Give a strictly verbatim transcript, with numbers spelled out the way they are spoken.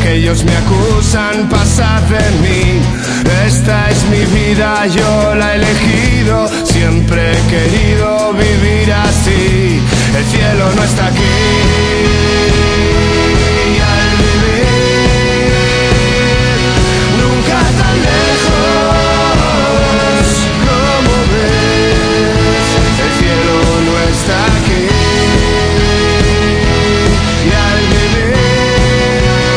que ellos me acusan, pasad de mí. Esta es mi vida, yo la he elegido, siempre he querido vivir así. El cielo no está aquí,